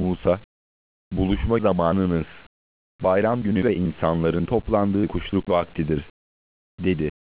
Musa, buluşma zamanınız, bayram günü ve insanların toplandığı kuşluk vaktidir, dedi.